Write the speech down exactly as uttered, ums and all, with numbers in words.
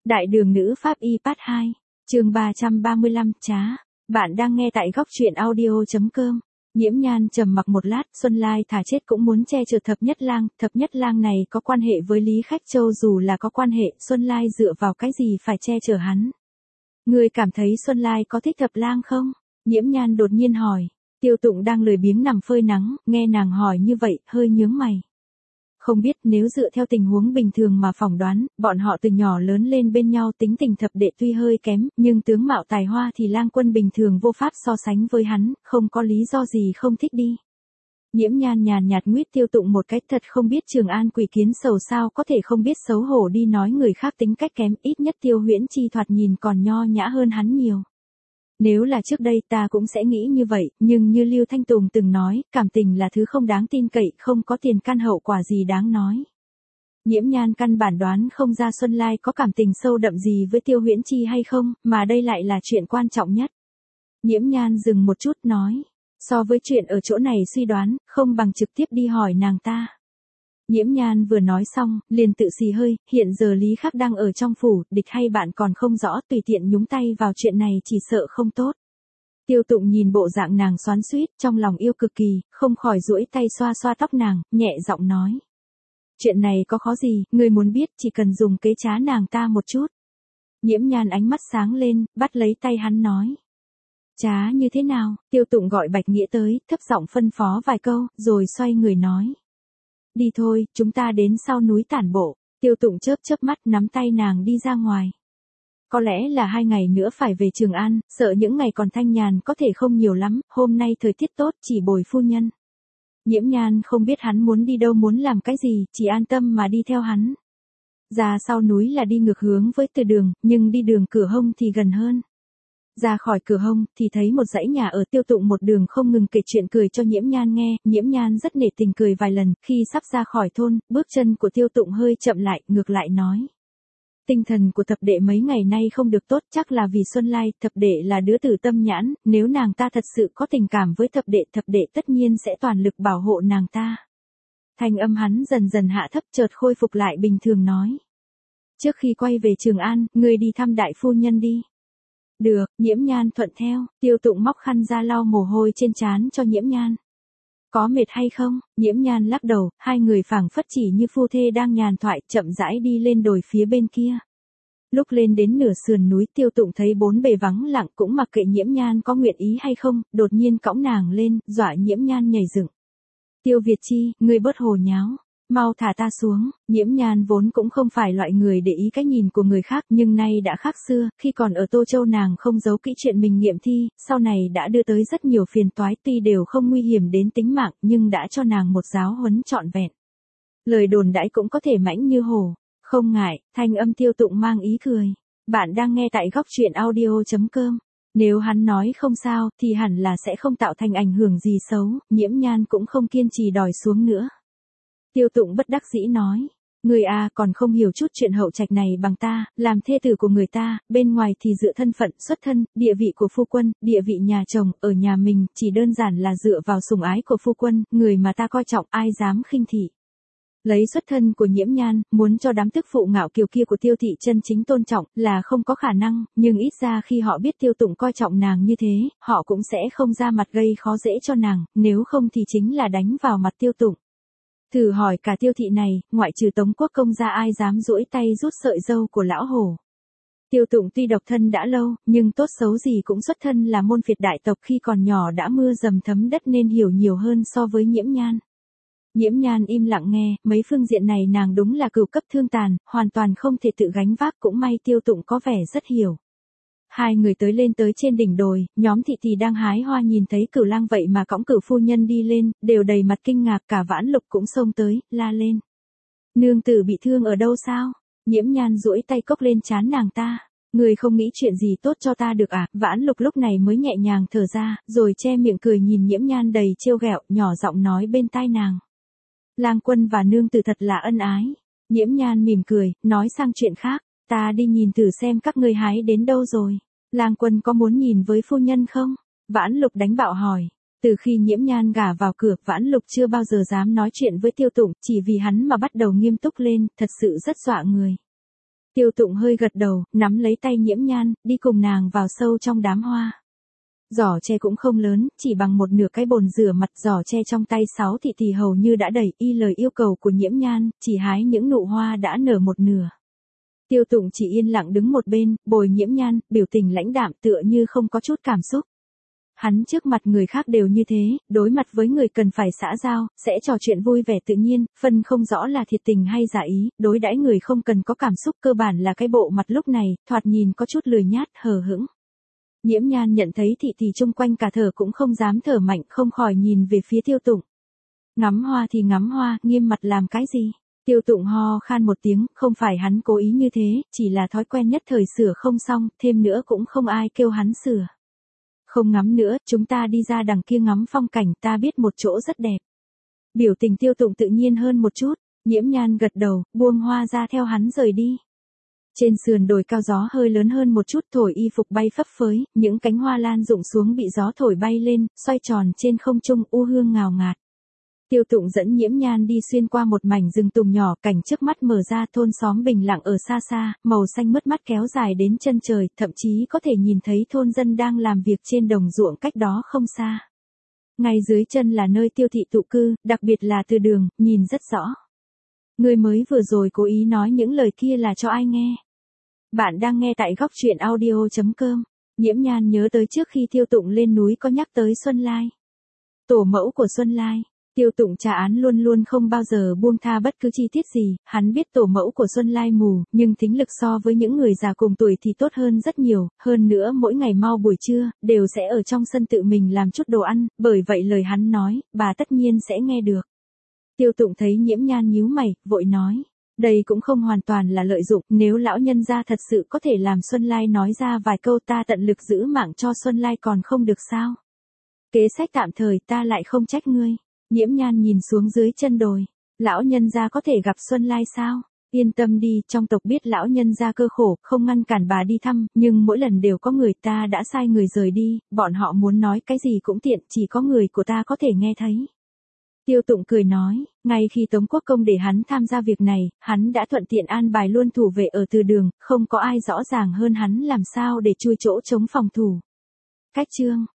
Đại đường nữ pháp y part hai, chương ba trăm ba mươi lăm, trá. Bạn đang nghe tại góc truyện audio chấm com. Nhiễm Nhan trầm mặc một lát, Xuân Lai thà chết cũng muốn che chở Thập Nhất Lang, Thập Nhất Lang này có quan hệ với Lý Khách Châu, dù là có quan hệ, Xuân Lai dựa vào cái gì phải che chở hắn? Ngươi cảm thấy Xuân Lai có thích Thập Lang không? Nhiễm Nhan đột nhiên hỏi. Tiêu Tụng đang lười biếng nằm phơi nắng, nghe nàng hỏi như vậy, hơi nhướng mày. Không biết, nếu dựa theo tình huống bình thường mà phỏng đoán, bọn họ từ nhỏ lớn lên bên nhau, tính tình thập đệ tuy hơi kém, nhưng tướng mạo tài hoa thì Lang Quân bình thường vô pháp so sánh với hắn, không có lý do gì không thích đi. Nhiễm Nhan nhàn nhạt nguyết Tiêu Tụng một cách, thật không biết Trường An quỷ kiến sầu sao có thể không biết xấu hổ đi nói người khác tính cách kém, ít nhất Tiêu Huyễn Chi thoạt nhìn còn nho nhã hơn hắn nhiều. Nếu là trước đây ta cũng sẽ nghĩ như vậy, nhưng như Lưu Thanh Tùng từng nói, cảm tình là thứ không đáng tin cậy, không có tiền căn hậu quả gì đáng nói. Nhiễm Nhan căn bản đoán không ra Xuân Lai có cảm tình sâu đậm gì với Tiêu Huyễn Chi hay không, mà đây lại là chuyện quan trọng nhất. Nhiễm Nhan dừng một chút nói, so với chuyện ở chỗ này suy đoán, không bằng trực tiếp đi hỏi nàng ta. Nhiễm Nhan vừa nói xong, liền tự xì hơi, hiện giờ Lý Khắc đang ở trong phủ, địch hay bạn còn không rõ, tùy tiện nhúng tay vào chuyện này chỉ sợ không tốt. Tiêu Tụng nhìn bộ dạng nàng xoắn xuýt, trong lòng yêu cực kỳ, không khỏi duỗi tay xoa xoa tóc nàng, nhẹ giọng nói. Chuyện này có khó gì, ngươi muốn biết chỉ cần dùng kế trá nàng ta một chút. Nhiễm Nhan ánh mắt sáng lên, bắt lấy tay hắn nói. Trá như thế nào? Tiêu Tụng gọi Bạch Nghĩa tới, thấp giọng phân phó vài câu, rồi xoay người nói. Đi thôi, chúng ta đến sau núi tản bộ. Tiêu Tụng chớp chớp mắt nắm tay nàng đi ra ngoài. Có lẽ là hai ngày nữa phải về Trường An, sợ những ngày còn thanh nhàn có thể không nhiều lắm, hôm nay thời tiết tốt chỉ bồi phu nhân. Nhiễm Nhan không biết hắn muốn đi đâu muốn làm cái gì, chỉ an tâm mà đi theo hắn. Ra sau núi là đi ngược hướng với từ đường, nhưng đi đường Cửa Hông thì gần hơn. Ra khỏi Cửa Hông, thì thấy một dãy nhà ở. Tiêu Tụng một đường không ngừng kể chuyện cười cho Nhiễm Nhan nghe, Nhiễm Nhan rất nể tình cười vài lần, khi sắp ra khỏi thôn, bước chân của Tiêu Tụng hơi chậm lại, ngược lại nói. Tinh thần của thập đệ mấy ngày nay không được tốt, chắc là vì Xuân Lai, thập đệ là đứa tử tâm nhãn, nếu nàng ta thật sự có tình cảm với thập đệ, thập đệ tất nhiên sẽ toàn lực bảo hộ nàng ta. Thanh âm hắn dần dần hạ thấp, chợt khôi phục lại bình thường nói. Trước khi quay về Trường An, ngươi đi thăm đại phu nhân đi. Được, Nhiễm Nhan thuận theo, Tiêu Tụng móc khăn ra lau mồ hôi trên trán cho Nhiễm Nhan. Có mệt hay không? Nhiễm Nhan lắc đầu, hai người phảng phất chỉ như phu thê đang nhàn thoại, chậm rãi đi lên đồi phía bên kia. Lúc lên đến nửa sườn núi, Tiêu Tụng thấy bốn bề vắng lặng, cũng mặc kệ Nhiễm Nhan có nguyện ý hay không, đột nhiên cõng nàng lên, dọa Nhiễm Nhan nhảy dựng. Tiêu Việt Chi, ngươi bớt hồ nháo. Mau thả ta xuống. Nhiễm Nhan vốn cũng không phải loại người để ý cái nhìn của người khác, nhưng nay đã khác xưa, khi còn ở Tô Châu nàng không giấu kỹ chuyện mình nghiệm thi, sau này đã đưa tới rất nhiều phiền toái, tuy đều không nguy hiểm đến tính mạng, nhưng đã cho nàng một giáo huấn trọn vẹn. Lời đồn đãi cũng có thể mãnh như hổ. Không ngại, thanh âm Tiêu Tụng mang ý cười. Bạn đang nghe tại góc truyện audio chấm com. Nếu hắn nói không sao, thì hẳn là sẽ không tạo thành ảnh hưởng gì xấu, Nhiễm Nhan cũng không kiên trì đòi xuống nữa. Tiêu Tụng bất đắc dĩ nói, người à còn không hiểu chút chuyện hậu trạch này bằng ta, làm thê tử của người ta, bên ngoài thì dựa thân phận, xuất thân, địa vị của phu quân, địa vị nhà chồng, ở nhà mình, chỉ đơn giản là dựa vào sủng ái của phu quân, người mà ta coi trọng, ai dám khinh thị. Lấy xuất thân của Nhiễm Nhan, muốn cho đám tức phụ ngạo kiều kia của Tiêu thị chân chính tôn trọng, là không có khả năng, nhưng ít ra khi họ biết Tiêu Tụng coi trọng nàng như thế, họ cũng sẽ không ra mặt gây khó dễ cho nàng, nếu không thì chính là đánh vào mặt Tiêu Tụng. Thử hỏi cả Tiêu thị này, ngoại trừ Tống Quốc công ra ai dám duỗi tay rút sợi râu của lão hổ. Tiêu Tụng tuy độc thân đã lâu, nhưng tốt xấu gì cũng xuất thân là môn phiệt đại tộc, khi còn nhỏ đã mưa dầm thấm đất nên hiểu nhiều hơn so với Nhiễm Nhan. Nhiễm Nhan im lặng nghe, mấy phương diện này nàng đúng là cửu cấp thương tàn, hoàn toàn không thể tự gánh vác, cũng may Tiêu Tụng có vẻ rất hiểu. Hai người tới lên tới trên đỉnh đồi, nhóm thị thị đang hái hoa nhìn thấy Cửu Lang vậy mà cõng Cửu phu nhân đi lên, đều đầy mặt kinh ngạc, cả Vãn Lục cũng xông tới, la lên. Nương tử bị thương ở đâu sao? Nhiễm Nhan duỗi tay cốc lên trán nàng ta. Người không nghĩ chuyện gì tốt cho ta được à? Vãn Lục lúc này mới nhẹ nhàng thở ra, rồi che miệng cười nhìn Nhiễm Nhan đầy trêu ghẹo, nhỏ giọng nói bên tai nàng. Lang quân và nương tử thật là ân ái. Nhiễm Nhan mỉm cười, nói sang chuyện khác. Ta đi nhìn thử xem các ngươi hái đến đâu rồi. Lang quân có muốn nhìn với phu nhân không? Vãn Lục đánh bạo hỏi. Từ khi Nhiễm Nhan gả vào cửa, Vãn Lục chưa bao giờ dám nói chuyện với Tiêu Tụng, chỉ vì hắn mà bắt đầu nghiêm túc lên, thật sự rất dọa người. Tiêu Tụng hơi gật đầu, nắm lấy tay Nhiễm Nhan, đi cùng nàng vào sâu trong đám hoa. Giỏ tre cũng không lớn, chỉ bằng một nửa cái bồn rửa mặt. Giỏ tre trong tay sáu thị tỷ hầu như đã đầy, y lời yêu cầu của Nhiễm Nhan, chỉ hái những nụ hoa đã nở một nửa. Tiêu Tụng chỉ yên lặng đứng một bên, bồi Nhiễm Nhan, biểu tình lãnh đạm tựa như không có chút cảm xúc. Hắn trước mặt người khác đều như thế, đối mặt với người cần phải xã giao, sẽ trò chuyện vui vẻ tự nhiên, phân không rõ là thiệt tình hay giả ý, đối đãi người không cần có cảm xúc, cơ bản là cái bộ mặt lúc này, thoạt nhìn có chút lười nhát, hờ hững. Nhiễm Nhan nhận thấy thị tỷ chung quanh cả thở cũng không dám thở mạnh, không khỏi nhìn về phía Tiêu Tụng. Ngắm hoa thì ngắm hoa, nghiêm mặt làm cái gì? Tiêu Tụng ho khan một tiếng, không phải hắn cố ý như thế, chỉ là thói quen nhất thời sửa không xong, thêm nữa cũng không ai kêu hắn sửa. Không ngắm nữa, chúng ta đi ra đằng kia ngắm phong cảnh, ta biết một chỗ rất đẹp. Biểu tình Tiêu Tụng tự nhiên hơn một chút, Nhiễm Nhan gật đầu, buông hoa ra theo hắn rời đi. Trên sườn đồi cao gió hơi lớn hơn một chút, thổi y phục bay phấp phới, những cánh hoa lan rụng xuống bị gió thổi bay lên, xoay tròn trên không trung, u hương ngào ngạt. Tiêu Tụng dẫn Nhiễm Nhan đi xuyên qua một mảnh rừng tùng nhỏ, cảnh trước mắt mở ra, thôn xóm bình lặng ở xa xa, màu xanh mướt mắt kéo dài đến chân trời, thậm chí có thể nhìn thấy thôn dân đang làm việc trên đồng ruộng cách đó không xa. Ngay dưới chân là nơi Tiêu thị tụ cư, đặc biệt là từ đường, nhìn rất rõ. Người mới vừa rồi cố ý nói những lời kia là cho ai nghe? Bạn đang nghe tại góc truyện audio chấm com. Nhiễm Nhan nhớ tới trước khi Tiêu Tụng lên núi có nhắc tới Xuân Lai. Tổ mẫu của Xuân Lai. Tiêu Tụng tra án luôn luôn không bao giờ buông tha bất cứ chi tiết gì, hắn biết tổ mẫu của Xuân Lai mù, nhưng thính lực so với những người già cùng tuổi thì tốt hơn rất nhiều, hơn nữa mỗi ngày mau buổi trưa, đều sẽ ở trong sân tự mình làm chút đồ ăn, bởi vậy lời hắn nói, bà tất nhiên sẽ nghe được. Tiêu Tụng thấy Nhiễm Nhan nhíu mày, vội nói, đây cũng không hoàn toàn là lợi dụng, nếu lão nhân gia thật sự có thể làm Xuân Lai nói ra vài câu ta tận lực giữ mạng cho Xuân Lai còn không được sao? Kế sách tạm thời ta lại không trách ngươi. Nhiễm Nhan nhìn xuống dưới chân đồi, lão nhân gia có thể gặp Xuân Lai sao? Yên tâm đi, trong tộc biết lão nhân gia cơ khổ, không ngăn cản bà đi thăm, nhưng mỗi lần đều có người, ta đã sai người rời đi, bọn họ muốn nói cái gì cũng tiện, chỉ có người của ta có thể nghe thấy. Tiêu Tụng cười nói, ngay khi Tống Quốc Công để hắn tham gia việc này, hắn đã thuận tiện an bài luôn thủ vệ ở từ đường, không có ai rõ ràng hơn hắn làm sao để chui chỗ chống phòng thủ. Cách chương